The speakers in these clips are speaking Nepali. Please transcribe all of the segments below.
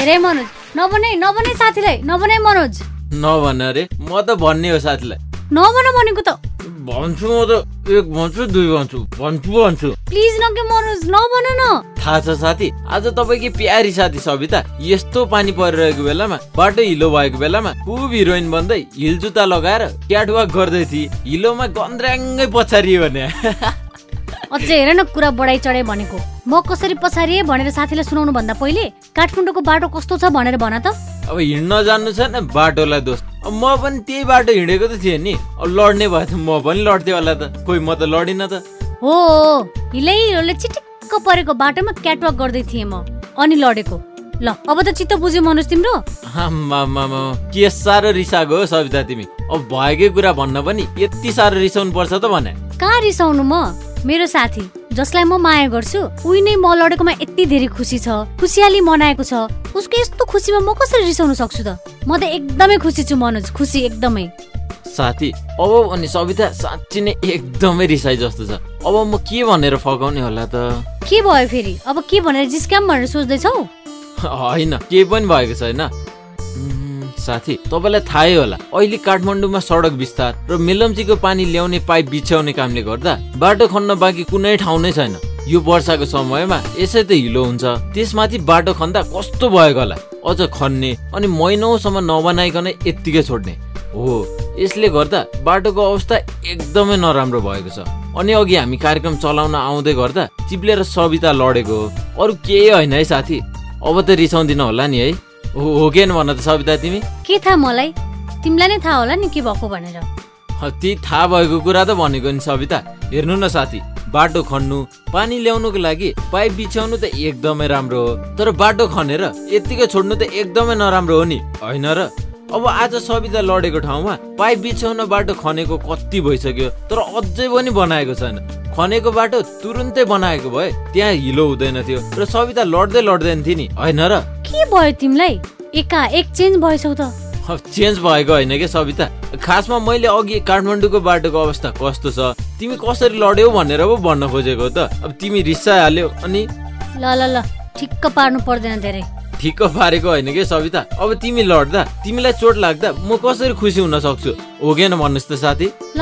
हेरे मनोज, नभने साथीलाई, नभने मनोज। नभन रे, म त भन्ने हो साथीलाई। नभन भनेको त। भन्छु म त, एक भन्छु, दुई भन्छु। प्लिज न के मनोज, नभन न। थाहा छ साथी, आज तपाईँकी प्यारी साथी सविता यस्तो पानी परिरहेको बेलामा, बाटो हिलो भएको बेलामा खुब हिरोइन बन्दै हिल जुत्ता लगाएर क्याटवाक गर्दै थिए। हिलोमा गन्द्राङ्गै पछारिए भने। अझै हेर न, कुरा बढाइ चढाइ भनेको। म कसरी पछारिए भनेर साथीलाई सुनाउनु भन्दा पहिले काठमाडौँको बाटो कस्तो छ भनेर भन त। अब हिँड्न जान्नु छ न, बाटोलाई दोष। म पनि त्यही बाटो हिँडेको त थिएँ नि। अब लड्ने भए त म पनि लड्थेँ होला त। खोइ म त लडिनँ त। हो, हिलोले चिटिक्क परेको बाटोमा क्याटवाक गर्दै थिएँ म, अनि लडेको। ल अब त चित्त बुझ्यो मनोज तिम्रो। के साह्रो रिसाएको हो सविता तिमी। अब भएकै कुरा भन्न पनि यति साह्रो रिसाउनु पर्छ त भने। कहाँ रिसाउनु म? मेरो साथी जसलाई म माया गर्छु उही नै म लडेकोमा यति धेरै खुसी छ, खुसियाली मनाएको छ। उसको यस्तो खुसीमा म कसरी रिसाउन सक्छु त? म त एकदमै खुसी छु मनोज, खुसी एकदमै। साथी अब अनि सविता साँच्ची नै एकदमै रिसाइ जस्तो छ। अब म के भनेर फकाउने होला त? के भयो फेरि? अब के भनेर जिस्काम भनेर सोच्दैछौ? होइन, केही पनि भएको छैन साथी। तपाईँलाई थाहै होला, अहिले काठमाडौँमा सडक विस्तार र मेलम्चीको पानी ल्याउने पाइप बिछ्याउने कामले गर्दा बाटो खन्न बाँकी कुनै ठाउँ नै छैन। यो वर्षाको समयमा यसै त हिलो हुन्छ, त्यसमाथि बाटो खन्दा कस्तो भएको होला। अझ खन्ने अनि महिनौसम्म नबनाइकन यत्तिकै छोड्ने हो। यसले गर्दा बाटोको अवस्था एकदमै नराम्रो भएको छ। अनि अघि हामी कार्यक्रम चलाउन आउँदै गर्दा चिप्लेर सविता लडेको हो, अरू केही होइन है साथी। अब त रिसाउँदिन होला नि है? हो के भन त सविता तिमी? के थाहा मलाई, तिमीलाई नै थाहा होला नि के भएको भनेर। ती थाहा भएको कुरा त भनेको नि सविता। हेर्नु न साथी, बाटो खन्नु, पानी ल्याउनुको लागि पाइप बिछ्याउनु त एकदमै राम्रो हो, तर बाटो खनेर यत्तिकै छोड्नु त एकदमै नराम्रो हो नि, होइन र? अब आज सविता लडेको ठाउँमा पाइप बिछ्याउन बाटो खनेको कति भइसक्यो, तर अझै पनि बनाएको छैन। खनेको बाटो तुरुन्तै बनाएको भए त्यहाँ हिलो हुँदैन थियो र सविता लड्दैन थियो नि, होइन र? के भयो तिमीलाई? एकाएक चेन्ज भएछौ त। चेन्ज भएको होइन के सविता, खासमा मैले अघि काठमाडौँको बाटोको अवस्था कस्तो छ, तिमी कसरी लड्यौ भनेर पो भन्न खोजेको त। अब तिमी रिसाइहाल्यौ अनि। ल ठिक्क पार्नु पर्दैन धेरै। ठिक्क पारेको होइन के सविता। अब तिमी लड्दा तिमीलाई चोट लाग्दा म कसरी खुसी हुन सक्छु? हो कि न भन्नुहोस् त साथी? ल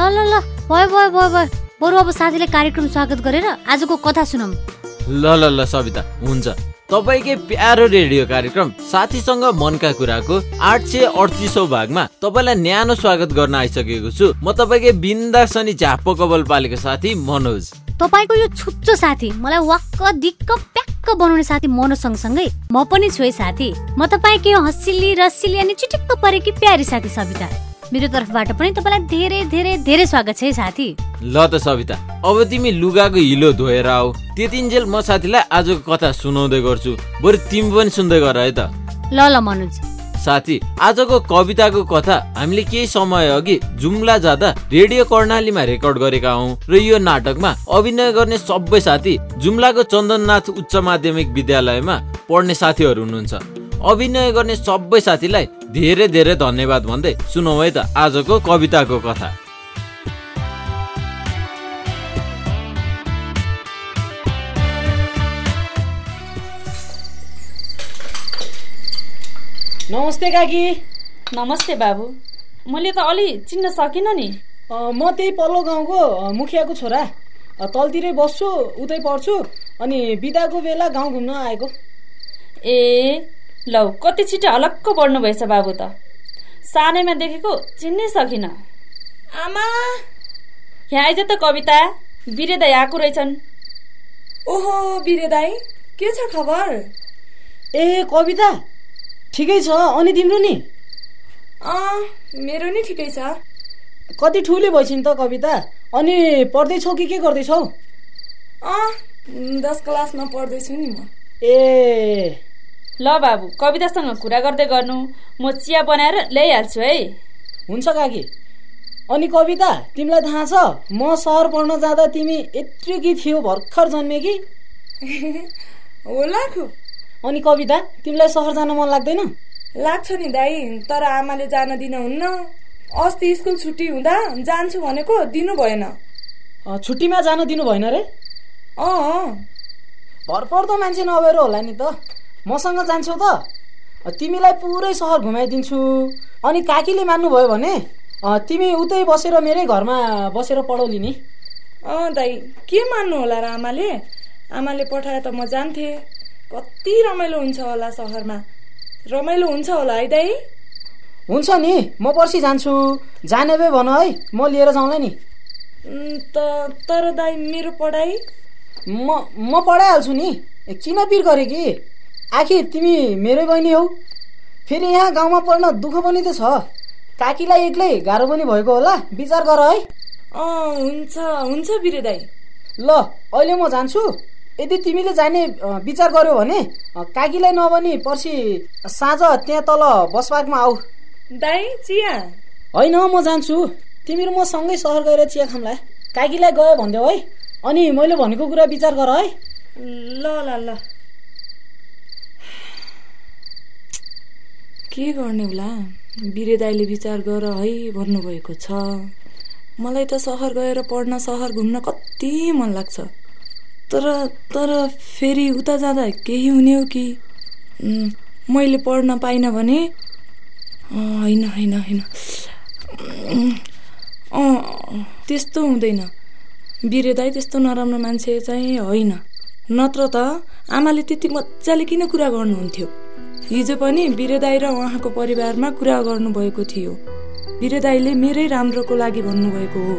भयो। बरु अब साथीले कार्यक्रम स्वागत गरेर आजको कथा सुनाऊ। ल सविता, हुन्छ। तपाईकै प्यारो रेडियो कार्यक्रम साथीसँग मनका कुराको 838औं भागमा तपाईँलाई न्यानो स्वागत गर्न आइसकेको छु। म तपाईँकै बिन्दास अनि झाप्पो कपाल पालेको साथी मनोज। तपाईँको यो छुच्चो साथी, मलाई वाक्क दिक्क प्याक्क बनाउने साथी मनोज सँगसँगै म पनि छु है साथी। म तपाईँकै हँसिली रसिली अनि चिटिक्क परेकी प्यारी साथी सविता। मेरो तर्फबाट पनि तपाईँलाई धेरै धेरै धेरै स्वागत छ है साथी। ल त सविता, अब तिमी लुगाको हिलो धोएर आऊ। त्यतिन्जेल म साथीलाई आजको कथा सुनाउँदै गर्छु, बरु तिमी पनि सुन्दै गर है त। ल मनोज। साथी, आजको कविताको कथा हामीले केही समय अघि जुम्ला जाँदा रेडियो कर्णालीमा रेकर्ड गरेका हौं र यो नाटकमा अभिनय गर्ने सबै साथी जुम्लाको चन्दननाथ उच्च माध्यमिक विद्यालयमा पढ्ने साथीहरू हुनुहुन्छ। अभिनय गर्ने सबै साथीलाई धेरै धेरै धन्यवाद भन्दै सुनौ है त आजको कविताको कथा। नमस्ते काकी। नमस्ते बाबु। मैले त अलि चिन्न सकिनँ नि। म त्यही पल्लो गाउँको मुखियाको छोरा। तलतिरै बस्छु, उतै पढ्छु, अनि बिदाको बेला गाउँ घुम्न आएको। ए लौ, कति छिटो हलक्क बढ्नु भएछ बाबु त। सानैमा देखेको चिन्नै सकिन। आमा, यहाँ आइज त कविता, बिरे दाइ आएको रहेछन्। ओहो बिरे दाइ, के छ खबर? ए कविता, ठिकै छ। अनि तिम्रो नि? मेरो नि ठिकै छ। कति ठुली भइछन् त कविता? अनि पढ्दैछौ कि के गर्दैछौ? 10 क्लासमा पढ्दैछु नि म। ए ल बाबु, कवितासँग कुरा गर्दै गर्नु, म चिया बनाएर ल्याइहाल्छु है। हुन्छ काकी। अनि कविता, तिमीलाई थाहा छ म सहर पढ्न जाँदा तिमी यत्रिकी थियो, भर्खर जन्मेकी? होला खुब। अनि कविता, तिमीलाई सहर जान मन लाग्दैन? लाग्छ नि दाइ, तर आमाले जान दिनुहुन्न। अस्ति स्कुल छुट्टी हुँदा जान्छु भनेको दिनु भएन। छुट्टीमा जान दिनु भएन रे? भरपर्दो मान्छे नभएर होला नि त। मसँग जान्छौ त? तिमीलाई पुरै सहर घुमाइदिन्छु। अनि काकीले मान्नुभयो भने तिमी उतै बसेर मेरै घरमा बसेर पढौली नि। दाइ के मान्नु होला र आमाले पठाए त म जान्थे। कति रमाइलो हुन्छ होला सहरमा। रमाइलो हुन्छ होला है दाइ? हुन्छ नि, म पर्सि जान्छु। जाने भए भन है, म लिएर जाउँला नि। तर दाइ मेरो पढाइ? म पढाइहाल्छु नि। किन पिर गरे कि? आखिर तिमी मेरै बहिनी हौ। फेरि यहाँ गाउँमा पढ्न दुःख पनि त छ। काकीलाई एक्लै गाह्रो पनि भएको होला, विचार गर है। हुन्छ बिरे दाइ। ल अहिले म जान्छु। यदि तिमीले जाने विचार गर्यो भने काकीलाई नभनी पर्सि साँझ त्यहाँ तल बसपार्कमा आऊ। दाइ चिया? होइन, म जान्छु। तिमीहरू म सँगै सहर गएर चिया खाम्ला। काकीलाई गयो भनिदेऊ है। अनि मैले भनेको कुरा विचार गर है। ल के गर्ने होला? बिरे दाइले विचार गर है भन्नुभएको छ। मलाई त सहर गएर पढ्न, सहर घुम्न कति मन लाग्छ। तर फेरि उता जाँदा केही हुने हो कि? मैले पढ्न पाइनँ भने? होइन त्यस्तो हुँदैन। बिरे दाइ त्यस्तो नराम्रो मान्छे चाहिँ होइन। नत्र त आमाले त्यति मजाले किन कुरा गर्नुहुन्थ्यो? हिजो पनि बिरे दाइ र उहाँको परिवारमा कुरा गर्नुभएको थियो। बिरे दाइले मेरै राम्रोको लागि भन्नुभएको हो।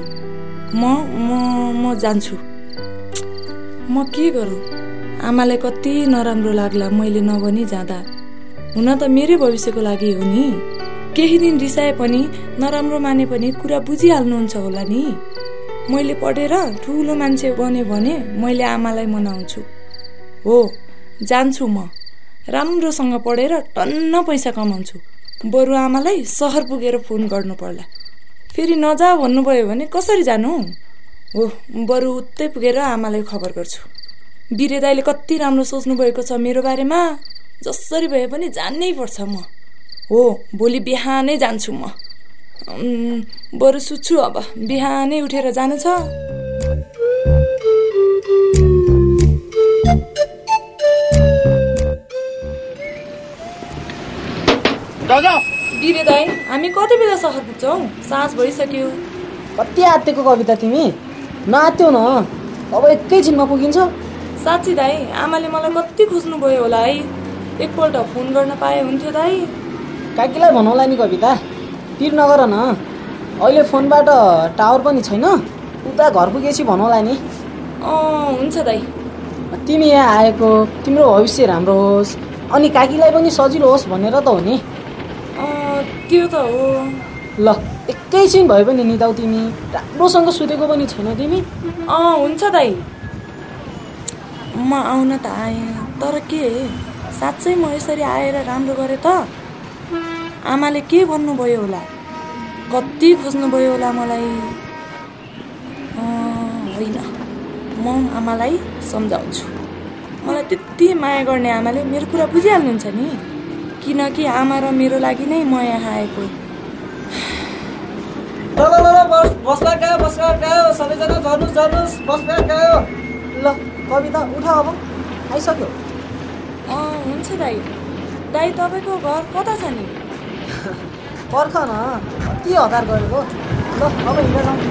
म जान्छु। म के गरौँ? आमालाई कति नराम्रो लाग्ला मैले नभनी जाँदा। हुन त मेरै भविष्यको लागि हो नि। केही दिन रिसाए पनि, नराम्रो माने पनि कुरा बुझिहाल्नुहुन्छ होला नि। मैले पढेर ठुलो मान्छे बने भने मैले आमालाई मनाउँछु। हो, जान्छु। म राम्रोसँग पढेर टन्न पैसा कमाउँछु। बरु आमालाई सहर पुगेर फोन गर्नु पर्ला। फेरि नजा भन्नुभयो भने कसरी जानु? हो, बरु उतै पुगेर आमालाई खबर गर्छु। बिरे दाइले कति राम्रो सोच्नु भएको छ मेरो बारेमा। जसरी भए पनि जान्नै पर्छ म। हो, भोलि बिहानै जान्छु म। बरु सुत्छु अब। बिहानै उठेर जानु छ। बिरे दाइ, हामी कति बेला सहर पुग्छौँ? साँझ भइसक्यो। कति आत्तेको कविता तिमी? नआत्त्यौ न, अब एकैछिनमा पुगिन्छ। साँच्ची दाइ, आमाले मलाई कति खोज्नु भयो होला है। एकपल्ट फोन गर्न पाए हुन्थ्यो दाइ। काकीलाई भनौला नि कविता, पिर नगर न। अहिले फोनबाट टावर पनि छैन। उता घर पुगेपछि भनौला नि। हुन्छ दाइ। तिमी यहाँ आएको तिम्रो भविष्य राम्रो होस्, अनि काकीलाई पनि सजिलो होस् भनेर त हो नि। त्यो त हो। ल एकैछिन भए पनि निदाऊ। तिमी राम्रोसँग सुतेको पनि छैन तिमी। हुन्छ दाइ। म आउन त आएँ, तर के साँच्चै म यसरी आएर राम्रो गरेँ त? आमाले के भन्नुभयो होला? कति खोज्नुभयो होला मलाई? होइन, म आमालाई सम्झाउँछु। मलाई त्यति माया गर्ने आमाले मेरो कुरा बुझिहाल्नुहुन्छ नि। किनकि आमा र मेरो लागि नै म यहाँ आएको। बसपार्क गयो। सबैजना झर्नुहोस्। बसपार्क गयो। ल कविता उठ, अब आइसक्यो। हुन्छ दाइ। दाइ, तपाईँको घर कता छ नि? पर्ख न, कति हतार गरेको। ल अब हिँडेर जाउँ।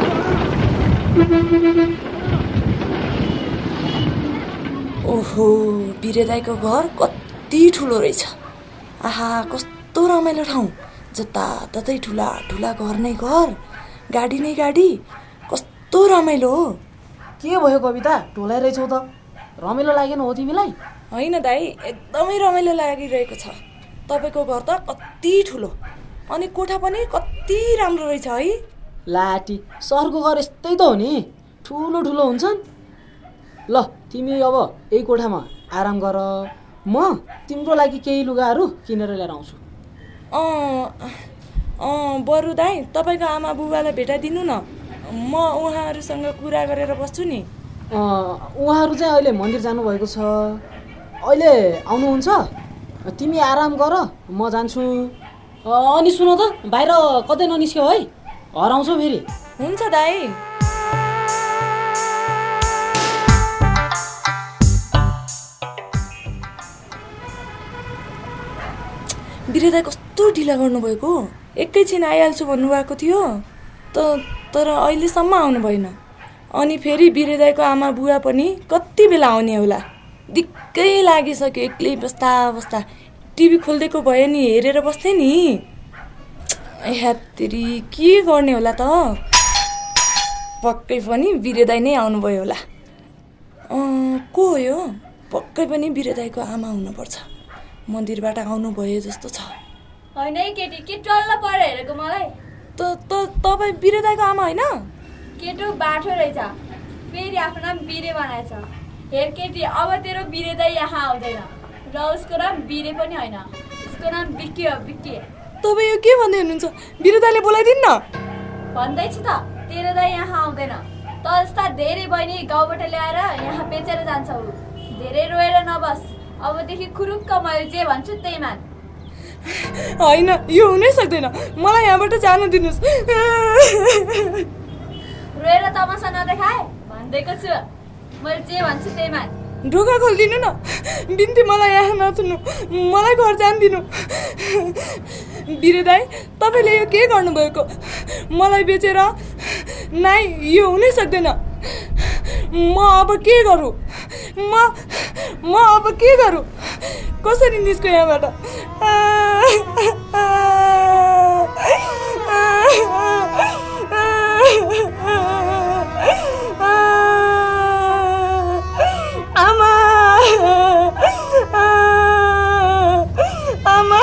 ओहो, बिरे दाइको घर कति ठुलो रहेछ। आहा, कस्तो रमाइलो ठाउँ। जताततै ठुला ठुला घर नै घर, गाडी नै गाडी। कस्तो रमाइलो हो। के भयो कविता, ढोलाइरहेछौ त? रमाइलो लागेन हो तिमीलाई? होइन दाइ, एकदमै रमाइलो लागिरहेको छ। तपाईँको घर त कति ठुलो, अनि कोठा पनि कति राम्रो रहेछ है। लाटी, सहरको घर यस्तै त हो नि, ठुलो ठुलो हुन्छन्। ल तिमी अब यही कोठामा आराम गर। म तिम्रो लागि केही लुगाहरू किनेर लिएर आउँछु। बरु दाइ, तपाईँको आमा बुबालाई भेटाइदिनु न। म उहाँहरूसँग कुरा गरेर बस्छु नि। उहाँहरू चाहिँ अहिले मन्दिर जानुभएको छ। अहिले आउनुहुन्छ। तिमी आराम गर, म जान्छु। अनि सुन त, बाहिर कतै ननिस्क्यौ है, हराउँछौ फेरि। हुन्छ दाइ। बिरे दाइ कस्तो ढिला गर्नुभएको। एकैछिन आइहाल्छु भन्नुभएको थियो तर अहिलेसम्म आउनु भएन। अनि फेरि बिरे दाइको आमा बुवा पनि कति बेला आउने होला। दिक्कै लागिसक्यो एक्लै बस्दा। टिभी खोलिदिएको भए नि हेरेर बस्थे नि। हेत्तेरी के गर्ने होला त। पक्कै पनि बिरे दाइ नै आउनुभयो होला। को हो यो? पक्कै पनि बिरे दाइको आमा हुनुपर्छ। मन्दिरबाट आउनु भयो जस्तो छ। होइन है केटी, के टल्ल परेर हेरेको मलाई? तपाईँ बिरे दाइको आमा होइन? केटो बाठो रहेछ, फेरि आफ्नो नाम बिरे बनाएछ। हेर केटी, अब तेरो बिरे दाइ यहाँ आउँदैन र उसको नाम बिरे पनि होइन, उसको नाम बिक्की हो। बिक्की तपाईँ यो के भन्दै हुनुहुन्छ? बिरे दाइले बोलाइदिनु न। भन्दैछु त, तेरो दाइ यहाँ आउँदैन। त जस्ता धेरै बहिनी गाउँबाट ल्याएर यहाँ बेचेर जान्छ। ऊ धेरै रोएर नबस, अबदेखि खुरुक्क मैले जे भन्छु त्यही मान। होइन, यो हुनै सक्दैन। मलाई यहाँबाट जानु दिनुहोस्। रोएर तमासा नदेखाए भन्दैको छु। मैले जे भन्छु त्यही मान। ढोका खोलिदिनु न, बिन्ती, मलाई यहाँ नथुन्नु, मलाई घर जान्दिनु। बिरे दाइ, तपाईँले यो के गर्नुभएको? मलाई बेचेर? नाइ, यो हुनै सक्दैन। म अब के गरौँ? म अब के गरौँ? कसरी निस्क्यो यहाँबाट? आमा, आमा।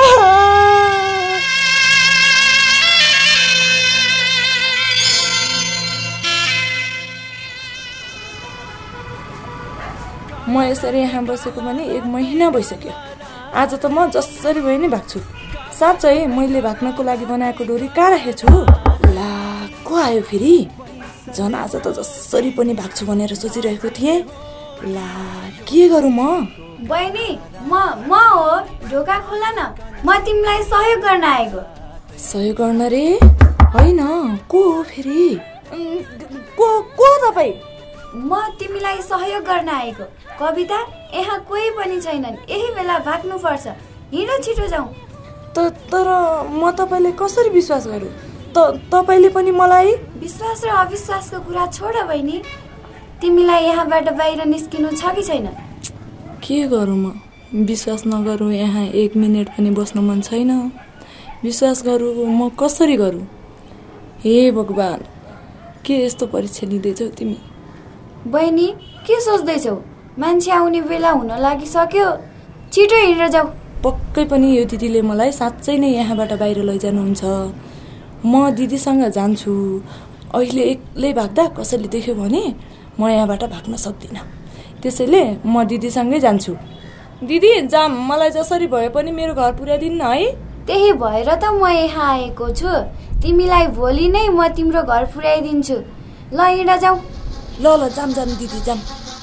म यसरी यहाँ बसेको पनि 1 महिना भइसक्यो। आज त म जसरी भए नि भाग्छु। साँच्चै मैले भाग्नको लागि बनाएको डोरी कहाँ राखेछु? ला, को आयो फेरि? झन् आज त जसरी पनि भाग्छु भनेर सोचिरहेको थिएँ। ला, के गरौँ म? बहिनी, म हो। ढोका खोला न, म तिमीलाई सहयोग गर्न आएको। सहयोग गर्न रे? होइन, को हो फेरि? को तपाईँ? म तिमीलाई सहयोग गर्न आएको। कविता, यहाँ कोही पनि छैनन्। यही बेला भाग्नु पर्छ। हिँड, छिटो जाउँ। तर म तपाईँले कसरी विश्वास गरौँ? तपाईँले पनि मलाई? विश्वास र अविश्वासको कुरा छोड बहिनी। तिमीलाई यहाँबाट बाहिर निस्किनु छ कि छैन? के गरौँ म? विश्वास नगरौँ यहाँ 1 मिनट पनि बस्न मन छैन। विश्वास गरौँ म कसरी गरौँ? हे भगवान, के यस्तो परीक्षा लिँदैछौ तिमी? बहिनी, के सोच्दैछौ? मान्छे आउने बेला हुन लागिसक्यो। छिटो हिँडेर जाऊ। पक्कै पनि यो दिदीले मलाई साँच्चै नै यहाँबाट बाहिर लैजानुहुन्छ। म दिदीसँग जान्छु। अहिले एक्लै भाग्दा कसैले देख्यो भने म यहाँबाट भाग्न सक्दिनँ। त्यसैले म दिदीसँगै जान्छु। दिदी, जाम, मलाई जसरी भए पनि मेरो घर पुर्याइदिनु न है। त्यही भएर त म यहाँ आएको छु। तिमीलाई भोलि नै म तिम्रो घर पुर्याइदिन्छु। ल, हिँड जाऊ। ल जाम दिदी, जाम।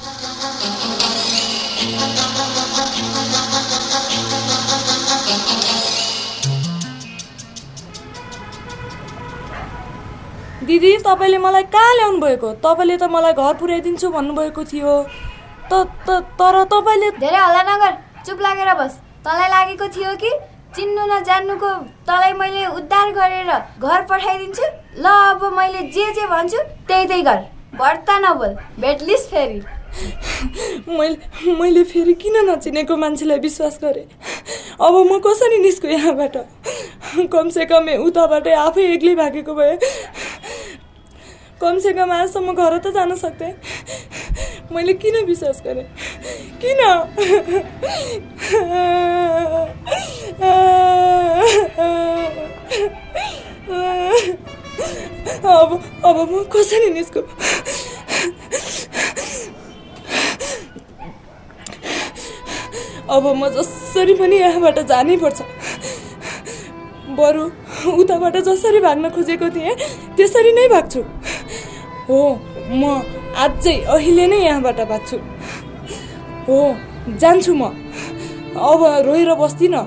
दिदी, तपाईँले मलाई कहाँ ल्याउनु भएको? तपाईँले त मलाई घर पुर्याइदिन्छु भन्नुभएको थियो। तर तपाईँले... धेरै हल्ला नगर, चुप लागेर बस। तँलाई लागेको थियो कि चिन्नु नजान्नुको तँलाई मैले उद्धार गरेर घर पठाइदिन्छु? ल, अब मैले जे भन्छु त्यही गर। बढ्ता नबोल, भेटलिस् फेरि। मैले फेरि किन नचिनेको मान्छेलाई विश्वास गरेँ? अब म कसरी निस्कु यहाँबाट? कमसेकम उताबाटै आफै एक्लै भागेको भए कमसेकम आजसम्म घर त जान सक्थेँ। मैले किन विश्वास गरेँ? किन? अब म कसरी निस्कु? अब म जसरी पनि यहाँबाट जानै पर्छ। बरु उताबाट जसरी भाग्न खोजेको थिएँ त्यसरी नै भाग्छु। हो, म अझै अहिले नै यहाँबाट भाग्छु। हो, जान्छु म। अब रोएर बस्दिनँ।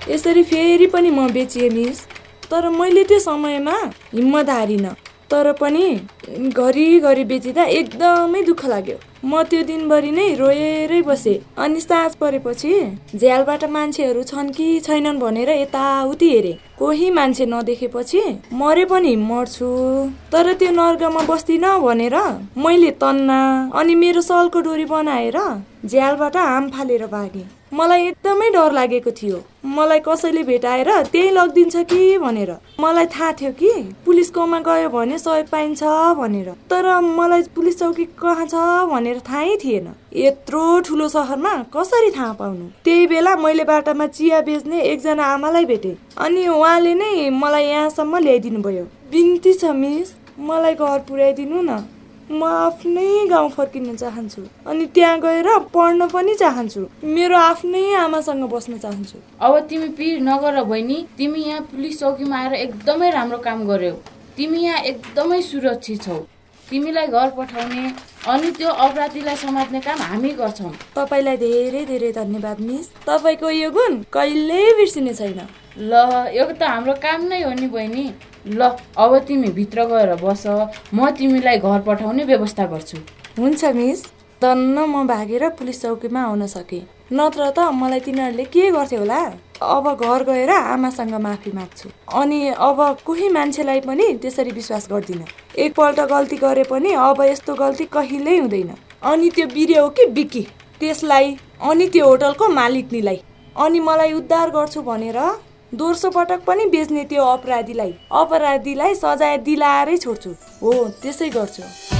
यसरी फेरि पनि म बेचिएँ मिस। तर मैले त्यो समयमा हिम्मत हारिनँ। तर पनि घरिघरि बेचिँदा एकदमै दुःख लाग्यो। म त्यो दिनभरि नै रोएरै बसेँ। अनि साँझ परेपछि झ्यालबाट मान्छेहरू छन् कि छैनन् भनेर यताउति हेरेँ। कोही मान्छे नदेखेपछि मरे पनि मर्छु, तर त्यो नर्कमा बस्दिनँ भनेर मैले तन्ना अनि मेरो सलको डोरी बनाएर झ्यालबाट हाम फालेर भागेँ। मलाई एकदमै डर लागेको थियो, मलाई कसैले भेटाएर त्यही लगिदिन्छ कि भनेर। मलाई थाहा थियो कि पुलिसकोमा गयो भने सहयोग पाइन्छ भनेर, तर मलाई पुलिस चौकी कहाँ छ भनेर थाहै थिएन। यत्रो ठुलो सहरमा कसरी थाहा पाउनु। त्यही बेला मैले बाटामा चिया बेच्ने एकजना आमालाई भेटेँ अनि उहाँले नै मलाई यहाँसम्म ल्याइदिनु भयो। बिन्ती छ मिस, मलाई घर पुर्याइदिनु न। म आफ्नै गाउँ फर्किन चाहन्छु अनि त्यहाँ गएर पढ्न पनि चाहन्छु। मेरो आफ्नै आमासँग बस्न चाहन्छु। अब तिमी पिर नगर बहिनी, तिमी यहाँ पुलिस चौकीमा आएर एकदमै राम्रो काम गर्यौ। तिमी यहाँ एकदमै सुरक्षित छौ। तिमीलाई घर पठाउने अनि त्यो अपराधीलाई समात्ने काम हामी गर्छौँ। तपाईँलाई धेरै धेरै धन्यवाद मिस। तपाईँको यो गुण कहिल्यै बिर्सिने छैन। ल यो त हाम्रो काम नै हो नि बहिनी। ल अब तिमी भित्र गएर बस, म तिमीलाई घर पठाउने व्यवस्था गर्छु। हुन्छ मिस। तन्न म भागेर पुलिस चौकीमा आउन सकेँ, नत्र त मलाई तिनीहरूले के गर्थ्यो होला। अब घर गएर आमासँग माफी माग्छु अनि अब कोही मान्छेलाई पनि त्यसरी विश्वास गर्दिनँ। एकपल्ट गल्ती गरे पनि अब यस्तो गल्ती कहिल्यै हुँदैन। अनि त्यो बिरे हो कि बिकी, त्यसलाई अनि त्यो होटलको मालिकनीलाई अनि मलाई उद्धार गर्छु भनेर दोस्रो पटक पनि बेच्ने त्यो अपराधीलाई सजाय दिलाएरै छोड्छु। हो त्यसै गर्छु।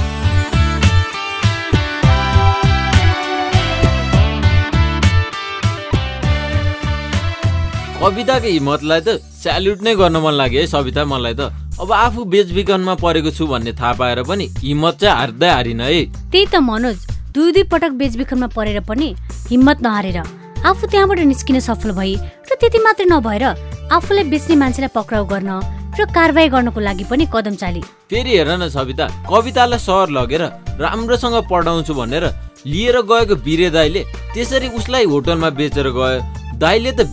कविताको हिम्मतलाई त स्याल्युट नै गर्न मन लाग्यो है सविता। मलाई त अब आफू बेचबिखनमा परेको छु भन्ने थाहा पाएर पनि हिम्मत चाहिँ हार्दै हारिन है। त्यही त मनोज, दुई पटक बेचबिखनमा परेर पनि हिम्मत नहारेर आफू त्यहाँबाट निस्किन सफल भई र त्यति मात्रै नभएर आफूलाई बेच्ने मान्छेलाई पक्राउ गर्न र कारबाही गर्नको लागि पनि कदम चाली। फेरि हेर न सविता, कवितालाई सहर लगेर राम्रोसँग पढाउँछु भनेर लिएर गएको बिरे दाइले त्यसरी उसलाई होटलमा बेचेर गयो। दाइले त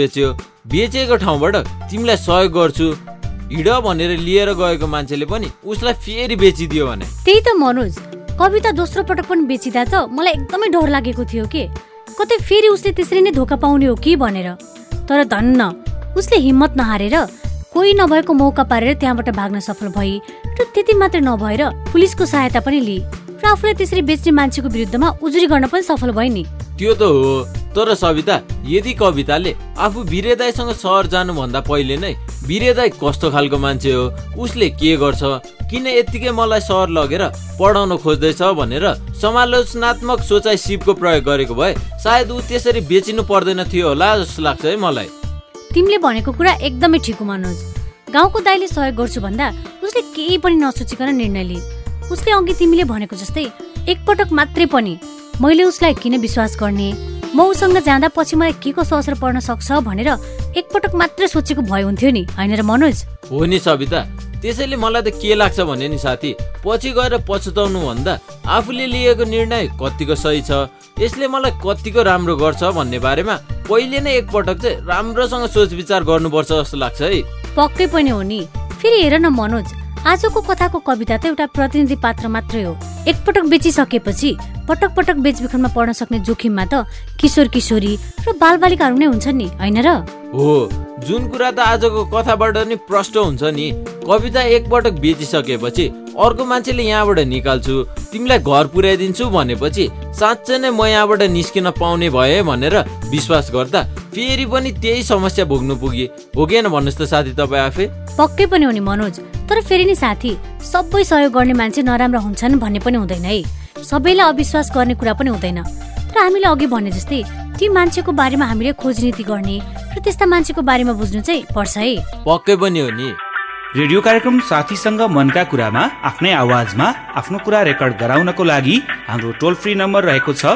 बेचेको ठाउँबाट तिमीलाई सहयोग गर्छु हिँड भनेर लिएर गएको मान्छेले पनि उसलाई फेरि बेचिदियो भने। त्यही त मनोज, कविता दोस्रो पटक पनि बेचिदा त मलाई एकदमै डर लागेको थियो कि कतै फेरि उसले त्यसरी नै धोका पाउने हो कि भनेर। तर धन्न उसले हिम्मत नहारेर कोही नभएको मौका पारेर त्यहाँबाट भाग्न सफल भई र त्यति मात्रै नभएर पुलिसको सहायता पनि लिई र आफूलाई त्यसरी बेच्ने मान्छेको विरुद्धमा उजुरी गर्न पनि सफल भई नि। त्यो त हो, तर सविता यदि कविताले आफू बिरेदाईसँग सहर जानुभन्दा पहिले नै बिरेदाई कस्तो खालको मान्छे हो, उसले के गर्छ, किन यत्तिकै मलाई सहर लगेर पढाउन खोज्दैछ भनेर समालोचनात्मक सोचाइ सिपको प्रयोग गरेको भए सायद ऊ त्यसरी बेचिनु पर्दैन थियो होला जस्तो लाग्छ है मलाई। तिमीले भनेको कुरा एकदमै ठिक हो मनोज। गाउँको दाइले सहयोग गर्छु भन्दा उसले केही पनि नसोचिकन निर्णय लिए। उसले अघि तिमीले भनेको जस्तै एकपटक मात्रै पनि मैले उसलाई किन विश्वास गर्ने, म उसँग जाँदा पछि मलाई के कसो असर पर्न सक्छ भनेर एकपटक मात्रै सोचेको भए हुन्थ्यो नि, होइन र मनोज? हो नि सविता, त्यसैले मलाई त के लाग्छ भने नि साथी, पछि गएर पछुताउनु भन्दा आफूले लिएको निर्णय कतिको सही छ, यसले मलाई कतिको राम्रो गर्छ भन्ने बारेमा पहिले नै एकपटक चाहिँ राम्रोसँग सोच विचार गर्नुपर्छ जस्तो लाग्छ है। पक्कै पनि हो नि। फेरि हेर न मनोज, आजको कथाको कविता त एउटा प्रतिनिधि पात्र मात्रै हो। एकपटक बेचिसकेपछि पटक पटक बेचबिखनमा पर्न सक्ने जोखिममा त किशोर किशोरी र बालबालिकाहरू नै हुन्छन् नि, होइन र? हो, जुन कुरा त आजको कथाबाट नि प्रष्ट हुन्छ नि। कविता एकपटक बेचिसकेपछि अर्को मान्छेले यहाँबाट निकाल्छु, तिमीलाई घर पुर्याइदिन्छु भनेपछि साँच्चै नै म यहाँबाट निस्किन पाउने भए भनेर विश्वास गर्दा फेरि पनि त्यही समस्या भोग्नु पुगे हो कि भन्नुहोस् त साथी तपाईँ आफै? पक्कै पनि हो नि मनोज। तर फेरि नि साथी, सबै सहयोग गर्ने मान्छे नराम्रो हुन्छन् भन्ने पनि हुँदैन है। सबैलाई अविश्वास गर्ने कुरा पनि हुँदैन। तर हामीले अघि भने जस्तै ती मान्छेको बारेमा हामीले खोजनीति गर्ने र त्यस्ता मान्छेको बारेमा बुझ्नु चाहिँ पर्छ है। पक्कै पनि हो नि। रेडियो कार्यक्रम साथीसँग मनका कुरामा आफ्नै आवाजमा आफ्नो कुरा रेकर्ड गराउनको लागि हाम्रो टोल फ्री नम्बर रहेको छ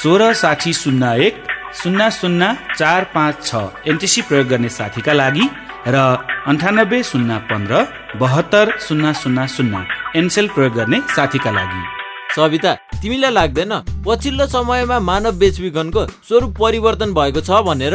166001 00456। एमटिसी प्रयोग गर्ने साथीका लागि र 980157 72000 एनसेल प्रयोग गर्ने साथीका लागि। सविता, तिमीलाई लाग्दैन पछिल्लो समयमा मानव बेचबिखनको स्वरूप परिवर्तन भएको छ भनेर?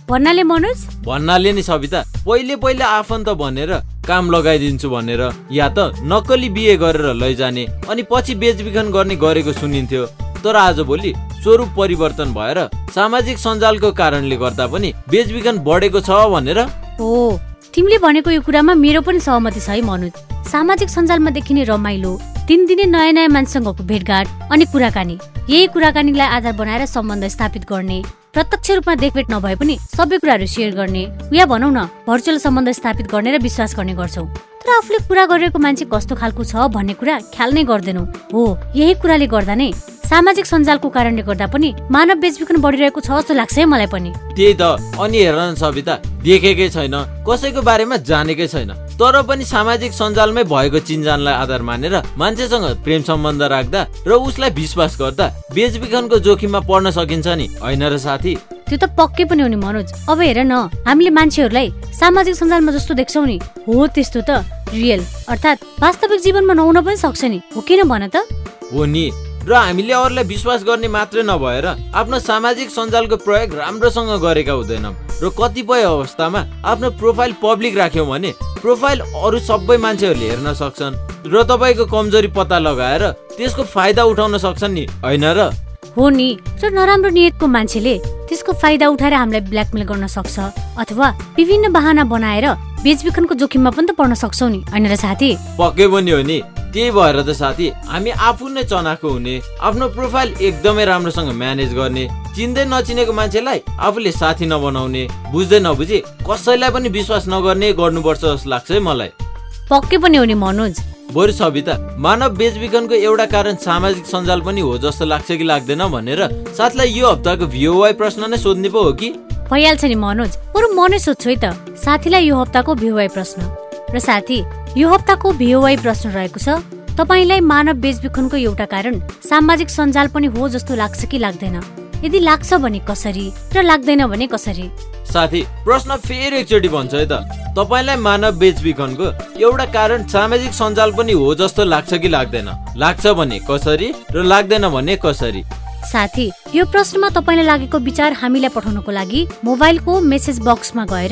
भन्नाले मनोज भन्नाले नि सविता पहिले आफन्त भनेर काम लगाइदिन्छु भनेर या त नक्कली बिहे गरेर लैजाने अनि पछि बेचबिखन गर्ने गरेको सुनिन्थ्यो। तर आजभोलि स्वरूप परिवर्तन भएर सामाजिक सञ्जालको कारणले गर्दा पनि बेचबिखन बढेको छ भनेर। हो, तिमीले भनेको यो कुरामा मेरो पनि सहमति छ है मनोज। सामाजिक सञ्जालमा देखिने रमाइलो, दिनदिनै नयाँ नयाँ मान्छेसँगको भेटघाट अनि कुराकानी, यही कुराकानीलाई आधार बनाएर सम्बन्ध स्थापित गर्ने, प्रत्यक्ष रूपमा देखभेट नभए पनि सबै कुराहरू सेयर गर्ने, या भनौँ न भर्चुअल सम्बन्ध स्थापित गर्ने र विश्वास गर्ने गर्छौँ। तर आफूले कुरा गरिरहेको मान्छे कस्तो खालको छ भन्ने कुरा ख्याल नै गर्दैनौँ। हो, यही कुराले गर्दा नै सामाजिक सञ्जालको कारणले गर्दा पनि मानव बेचबिखन बढिरहेको छ जस्तो लाग्छ है मलाई पनि। त्यही त, अनि हेर न सविता, देखेकै छैन, कसैको बारेमा जानेकै छैन, तर पनि सामाजिक सञ्जालमै भएको चिनजानलाई आधार मानेर मान्छेसँग प्रेम सम्बन्ध राख्दा र उसलाई विश्वास गर्दा बेचबिखनको जोखिममा पर्न सकिन्छ नि, होइन र साथी? त्यो त पक्कै पनि हो नि मनोज। अब हेर न, हामीले मान्छेहरूलाई सामाजिक सञ्जालमा जस्तो देख्छौँ नि, हो त्यस्तो त रियल अर्थात् वास्तविक जीवनमा नहुन पनि सक्छ नि, हो किन भन त? हो नि, र हामीले अरूलाई विश्वास गर्ने मात्रै नभएर आफ्नो सामाजिक सञ्जालको प्रयोग राम्रोसँग गरेका हुँदैनौँ र कतिपय अवस्थामा आफ्नो प्रोफाइल पब्लिक राख्यौँ भने प्रोफाइल अरू सबै मान्छेहरूले हेर्न सक्छन् र तपाईँको कमजोरी पत्ता लगाएर त्यसको फाइदा उठाउन सक्छन् नि, होइन र? हो नि, र नराम्रो नियतको मान्छेले त्यसको फाइदा उठाएर हामीलाई ब्ल्याकमेल गर्न सक्छ अथवा विभिन्न बहाना बनाएर बेचबिखनको जोखिममा पनि त पर्न सक्छौ नि, होइन र साथी? पक्कै पनि हो नि। त्यही भएर त साथी, हामी आफू नै चनाखो हुने, आफ्नो प्रोफाइल एकदमै राम्रोसँग म्यानेज गर्ने, चिन्दै नचिनेको मान्छेलाई आफूले साथी नबनाउने, बुझ्दै नबुझी कसैलाई पनि विश्वास नगर्ने गर्नुपर्छ जस्तो लाग्छ है मलाई। पक्कै पनि हो नि मनोज। बरु सविता, मानव बेचबिखनको एउटा कारण सामाजिक सञ्जाल पनि हो जस्तो लाग्छ कि लाग्दैन भनेर साथीलाई यो हप्ताको VOY प्रश्न नै सोध्ने पो हो कि? भइहाल्छ नि मनोज, बरु म नै सोध्छु है त साथीलाई यो हप्ताको VOY प्रश्न। र साथी, यो हप्ताको VOY प्रश्न रहेको छ, तपाईलाई मानव बेचबिखनको एउटा कारण सामाजिक सञ्जाल पनि हो जस्तो लाग्छ कि लाग्दैन? यदि लाग्छ भने कसरी र लाग्दैन भने कसरी? साथी, प्रश्न फेरि एकचोटि भन्छु है त, तपाईलाई मानव बेचबिखनको एउटा कारण सामाजिक सञ्जाल पनि हो जस्तो लाग्छ कि लाग्दैन? लाग्छ भने कसरी र लाग्दैन भने कसरी? साथी, यो प्रश्नमा तपाईलाई लागेको विचार हामीलाई पठाउनको लागि मोबाइलको मेसेज बक्समा गएर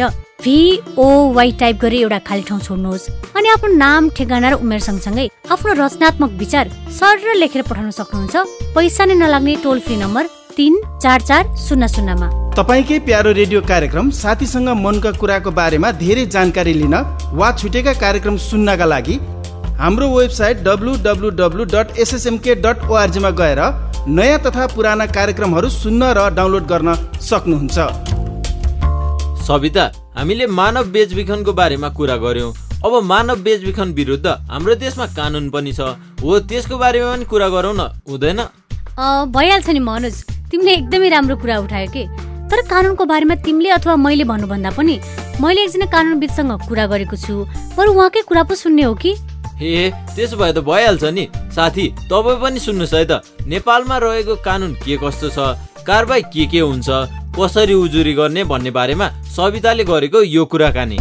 VOY टाइप गरी एउटा खाली ठाउँ छोड्नुहोस् अनि आफ्नो नाम, ठेगाना र उमेर सँगसँगै आफ्नो रचनात्मक विचार सरर लेखेर पठाउन सक्नुहुन्छ पैसा नै नलाग्ने टोल फ्री नम्बर 34400 मा। तपाईकै प्यारो रेडियो कार्यक्रम साथीसँग मनका कुराको बारेमा धेरै जानकारी लिन वा छुटेका कार्यक्रम सुन्नका लागि हाम्रो वेबसाइट www.ssmk.org मा गएर नयाँ तथा पुराना कार्यक्रमहरू सुन्न र डाउनलोड गर्न सक्नुहुन्छ। सविता, हामीले मानव बेचबिखनको बारेमा कुरा गर्यौं। अब मानव बेचबिखन विरुद्ध हाम्रो देशमा कानुन पनि छ, हो त्यसको बारेमा पनि कुरा गरौँ न, हुँदैन? भइहाल्छ नि मनोज, तिमीले एकदमै राम्रो कुरा उठायो के। तर कानुनको बारेमा तिमीले अथवा मैले भन्नुभन्दा पनि मैले एकजना कानुनविदसँग कुरा गरेको छु, बरु उहाँकै कुरा पो सुन्ने हो कि? हे, त्यसो भए त भइहाल्छ नि साथी। तपाईँ पनि सुन्नुहोस् है त, नेपालमा रहेको कानुन के कस्तो छ, कारबाही के हुन्छ, कसरी उजुरी गर्ने भन्ने बारेमा सविताले गरेको यो कुराकानी।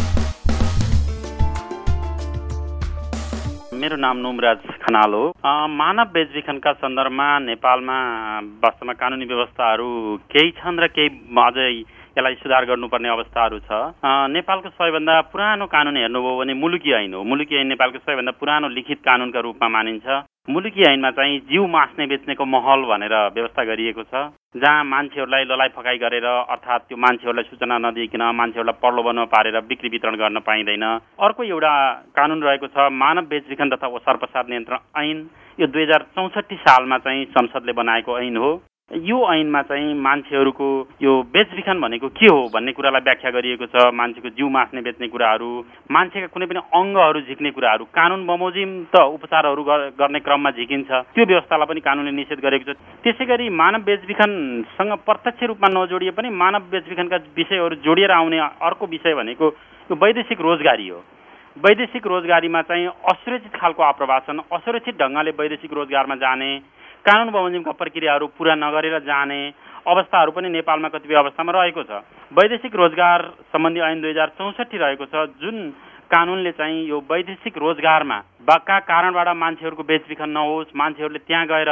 मेरो नाम नुमराज खनाल हो। मानव बेचबिखनका सन्दर्भमा नेपालमा वास्तवमा कानुनी व्यवस्थाहरू केही छन् र केही अझै यसलाई सुधार गर्नुपर्ने अवस्थाहरू छ। नेपालको सबैभन्दा पुरानो कानुन हेर्नुभयो भने मुलुकी ऐन हो। मुलुकी ऐन नेपालको सबैभन्दा पुरानो लिखित कानुनका रूपमा मानिन्छ। मुलुकी ऐनमा चाहिँ जीव मास्ने बेच्नेको महल भनेर व्यवस्था गरिएको छ, जहाँ मान्छेहरूलाई ललाइ फकाइ गरेर अर्थात् त्यो मान्छेहरूलाई सूचना नदिइकन मान्छेहरूलाई पल्लो बनमा पारेर बिक्री वितरण गर्न पाइँदैन। अर्को एउटा कानुन रहेको छ मानव बेचबिखन तथा ओसार पसार नियन्त्रण ऐन। यो 2064 सालमा चाहिँ संसदले बनाएको ऐन हो। यो ऐनमा चाहिँ मान्छेहरूको यो बेचबिखन भनेको के हो भन्ने कुरालाई व्याख्या गरिएको छ। मान्छेको जिउ मास्ने बेच्ने कुराहरू, मान्छेका कुनै पनि अङ्गहरू झिक्ने कुराहरू, कानुन बमोजिम त उपचारहरू गर्ने क्रममा झिकिन्छ, त्यो व्यवस्थालाई पनि कानुनले निषेध गरेको छ। त्यसै गरी मानव बेचबिखनसँग प्रत्यक्ष रूपमा नजोडिए पनि मानव बेचबिखनका विषयहरू जोडिएर आउने अर्को विषय भनेको यो वैदेशिक रोजगारी हो। वैदेशिक रोजगारीमा चाहिँ असुरक्षित खालको आप्रवासन, असुरक्षित ढङ्गले वैदेशिक रोजगारमा जाने, कानुन बमोजिमका प्रक्रियाहरू पुरा नगरेर जाने अवस्थाहरू पनि नेपालमा कतिपय अवस्थामा रहेको छ। वैदेशिक रोजगार सम्बन्धी ऐन 2064 रहेको छ, जुन कानुनले चाहिँ यो वैदेशिक रोजगारमा का कारणबाट मान्छेहरूको बेचबिखन नहोस्, मान्छेहरूले त्यहाँ गएर